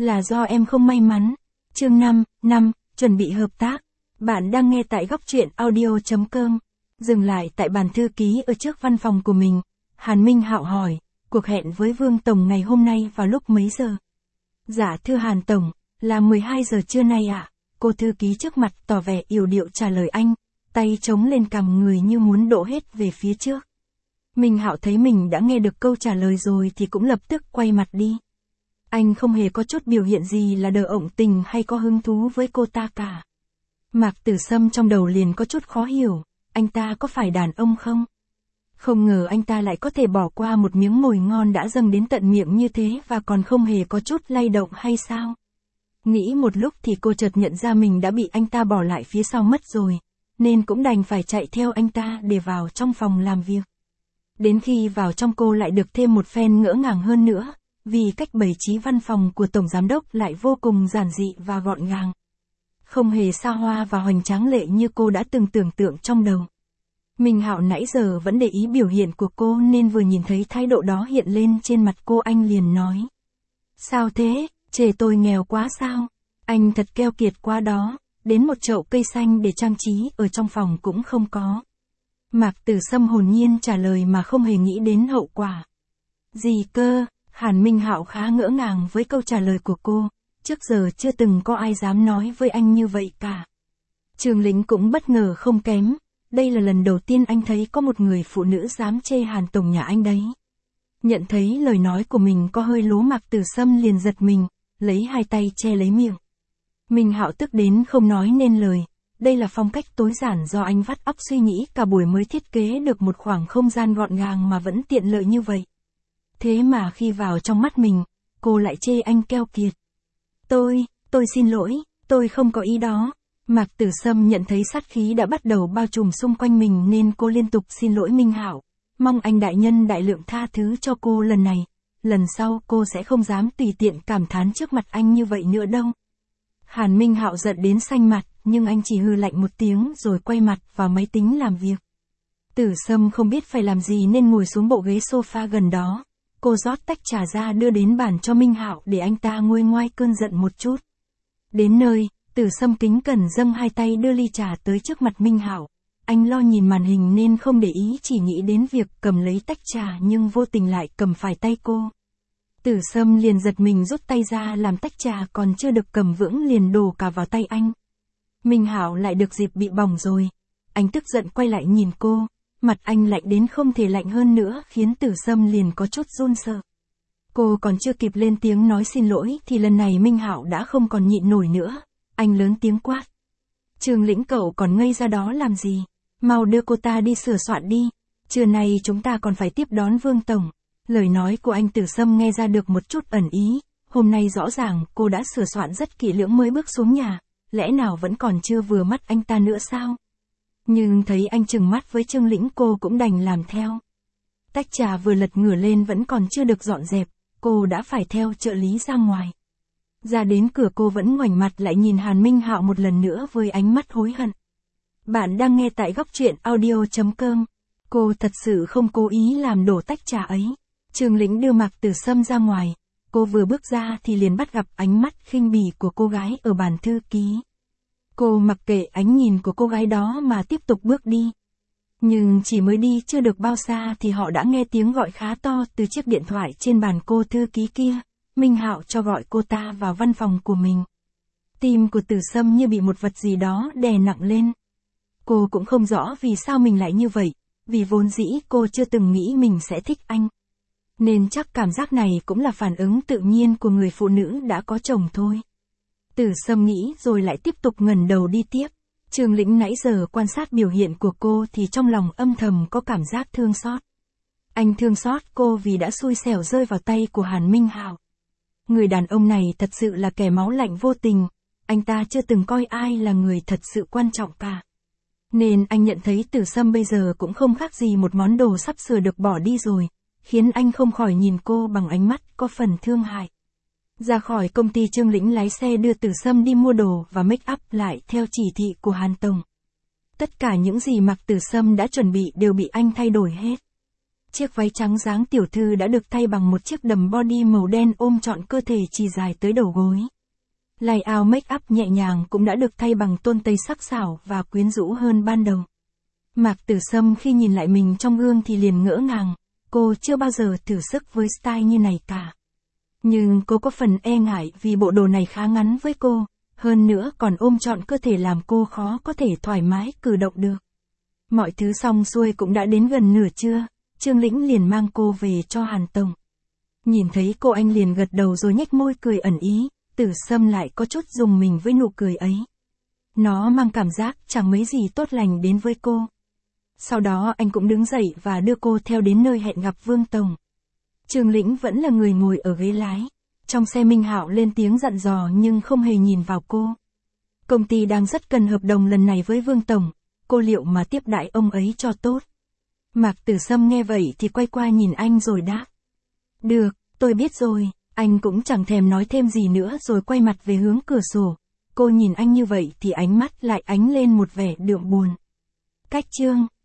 là do em không may mắn. Chương 5, chuẩn bị hợp tác. Bạn đang nghe tại góc truyện audio.com. Dừng lại tại bàn thư ký ở trước văn phòng của mình, Hàn Minh Hạo hỏi, cuộc hẹn với Vương Tổng ngày hôm nay vào lúc mấy giờ? Dạ thưa Hàn Tổng, là 12 giờ trưa nay ạ. Cô thư ký trước mặt tỏ vẻ yểu điệu trả lời anh, tay chống lên cằm người như muốn đổ hết về phía trước. Minh Hạo thấy mình đã nghe được câu trả lời rồi thì cũng lập tức quay mặt đi. Anh không hề có chút biểu hiện gì là đờ ổng tình hay có hứng thú với cô ta cả. Mạc Tử Sâm trong đầu liền có chút khó hiểu, anh ta có phải đàn ông không? Không ngờ anh ta lại có thể bỏ qua một miếng mồi ngon đã dâng đến tận miệng như thế và còn không hề có chút lay động hay sao? Nghĩ một lúc thì cô chợt nhận ra mình đã bị anh ta bỏ lại phía sau mất rồi, nên cũng đành phải chạy theo anh ta để vào trong phòng làm việc. Đến khi vào trong cô lại được thêm một phen ngỡ ngàng hơn nữa, vì cách bày trí văn phòng của Tổng Giám Đốc lại vô cùng giản dị và gọn gàng. Không hề xa hoa và hoành tráng lệ như cô đã từng tưởng tượng trong đầu. Minh Hạo nãy giờ vẫn để ý biểu hiện của cô nên vừa nhìn thấy thái độ đó hiện lên trên mặt cô anh liền nói. Sao thế, chê tôi nghèo quá sao? Anh thật keo kiệt quá đó, đến một chậu cây xanh để trang trí ở trong phòng cũng không có. Mạc Tử Sâm hồn nhiên trả lời mà không hề nghĩ đến hậu quả. Gì cơ? Hàn Minh Hạo khá ngỡ ngàng với câu trả lời của cô, trước giờ chưa từng có ai dám nói với anh như vậy cả. Trường Lĩnh cũng bất ngờ không kém, đây là lần đầu tiên anh thấy có một người phụ nữ dám chê Hàn Tổng nhà anh đấy. Nhận thấy lời nói của mình có hơi lố, Mạc Tử Sâm liền giật mình, lấy hai tay che lấy miệng. Minh Hạo tức đến không nói nên lời, đây là phong cách tối giản do anh vắt óc suy nghĩ cả buổi mới thiết kế được một khoảng không gian gọn gàng mà vẫn tiện lợi như vậy. Thế mà khi vào trong mắt mình, cô lại chê anh keo kiệt. Tôi xin lỗi, tôi không có ý đó. Mạc Tử Sâm nhận thấy sát khí đã bắt đầu bao trùm xung quanh mình nên cô liên tục xin lỗi Minh Hạo, mong anh đại nhân đại lượng tha thứ cho cô lần này, lần sau cô sẽ không dám tùy tiện cảm thán trước mặt anh như vậy nữa đâu. Hàn Minh Hạo giận đến xanh mặt, nhưng anh chỉ hừ lạnh một tiếng rồi quay mặt vào máy tính làm việc. Tử Sâm không biết phải làm gì nên ngồi xuống bộ ghế sofa gần đó. Cô rót tách trà ra đưa đến bàn cho Minh Hạo để anh ta nguôi ngoai cơn giận một chút. Đến nơi, Tử Sâm kính cẩn dâng hai tay đưa ly trà tới trước mặt Minh Hạo. Anh lo nhìn màn hình nên không để ý, chỉ nghĩ đến việc cầm lấy tách trà nhưng vô tình lại cầm phải tay cô. Tử Sâm liền giật mình rút tay ra làm tách trà còn chưa được cầm vững liền đổ cả vào tay anh. Minh Hạo lại được dịp bị bỏng rồi. Anh tức giận quay lại nhìn cô. Mặt anh lạnh đến không thể lạnh hơn nữa khiến Tử Sâm liền có chút run sợ. Cô còn chưa kịp lên tiếng nói xin lỗi thì lần này Minh Hạo đã không còn nhịn nổi nữa. Anh lớn tiếng quát. Trường Lĩnh cậu còn ngây ra đó làm gì? Mau đưa cô ta đi sửa soạn đi. Trưa nay chúng ta còn phải tiếp đón Vương Tổng. Lời nói của anh Tử Sâm nghe ra được một chút ẩn ý. Hôm nay rõ ràng cô đã sửa soạn rất kỹ lưỡng mới bước xuống nhà. Lẽ nào vẫn còn chưa vừa mắt anh ta nữa sao? Nhưng thấy anh trừng mắt với Trương Lĩnh cô cũng đành làm theo. Tách trà vừa lật ngửa lên vẫn còn chưa được dọn dẹp, cô đã phải theo trợ lý ra ngoài. Ra đến cửa cô vẫn ngoảnh mặt lại nhìn Hàn Minh Hạo một lần nữa với ánh mắt hối hận. Bạn đang nghe tại góc truyện audio.com. Cô thật sự không cố ý làm đổ tách trà ấy. Trương Lĩnh đưa Mạc Tử Sâm ra ngoài. Cô vừa bước ra thì liền bắt gặp ánh mắt khinh bỉ của cô gái ở bàn thư ký. Cô mặc kệ ánh nhìn của cô gái đó mà tiếp tục bước đi. Nhưng chỉ mới đi chưa được bao xa thì họ đã nghe tiếng gọi khá to từ chiếc điện thoại trên bàn cô thư ký kia. Minh Hạo cho gọi cô ta vào văn phòng của mình. Tim của Tử Sâm như bị một vật gì đó đè nặng lên. Cô cũng không rõ vì sao mình lại như vậy, vì vốn dĩ cô chưa từng nghĩ mình sẽ thích anh. Nên chắc cảm giác này cũng là phản ứng tự nhiên của người phụ nữ đã có chồng thôi. Tử Sâm nghĩ rồi lại tiếp tục ngẩng đầu đi tiếp. Trương Lĩnh nãy giờ quan sát biểu hiện của cô thì trong lòng âm thầm có cảm giác thương xót. Anh thương xót cô vì đã xui xẻo rơi vào tay của Hàn Minh Hạo. Người đàn ông này thật sự là kẻ máu lạnh vô tình, anh ta chưa từng coi ai là người thật sự quan trọng cả. Nên anh nhận thấy Tử Sâm bây giờ cũng không khác gì một món đồ sắp sửa được bỏ đi rồi, khiến anh không khỏi nhìn cô bằng ánh mắt có phần thương hại. Ra khỏi công ty Trương Lĩnh lái xe đưa Tử Sâm đi mua đồ và make up lại theo chỉ thị của Hàn Tổng. Tất cả những gì Mạc Tử Sâm đã chuẩn bị đều bị anh thay đổi hết. Chiếc váy trắng dáng tiểu thư đã được thay bằng một chiếc đầm body màu đen ôm trọn cơ thể chỉ dài tới đầu gối. Layout make up nhẹ nhàng cũng đã được thay bằng tôn tây sắc sảo và quyến rũ hơn ban đầu. Mạc Tử Sâm khi nhìn lại mình trong gương thì liền ngỡ ngàng, cô chưa bao giờ thử sức với style như này cả. Nhưng cô có phần e ngại vì bộ đồ này khá ngắn với cô, hơn nữa còn ôm trọn cơ thể làm cô khó có thể thoải mái cử động được. Mọi thứ xong xuôi cũng đã đến gần nửa trưa, Trương Lĩnh liền mang cô về cho Hàn Tổng. Nhìn thấy cô anh liền gật đầu rồi nhếch môi cười ẩn ý, Tử Sâm lại có chút rùng mình với nụ cười ấy. Nó mang cảm giác chẳng mấy gì tốt lành đến với cô. Sau đó anh cũng đứng dậy và đưa cô theo đến nơi hẹn gặp Vương Tổng. Trương Lĩnh vẫn là người ngồi ở ghế lái. Trong xe Minh Hạo lên tiếng dặn dò nhưng không hề nhìn vào cô. Công ty đang rất cần hợp đồng lần này với Vương Tổng, cô liệu mà tiếp đãi ông ấy cho tốt. Mạc Tử Sâm nghe vậy thì quay qua nhìn anh rồi đáp. Được, tôi biết rồi, anh cũng chẳng thèm nói thêm gì nữa rồi quay mặt về hướng cửa sổ. Cô nhìn anh như vậy thì ánh mắt lại ánh lên một vẻ đượm buồn. Cách chương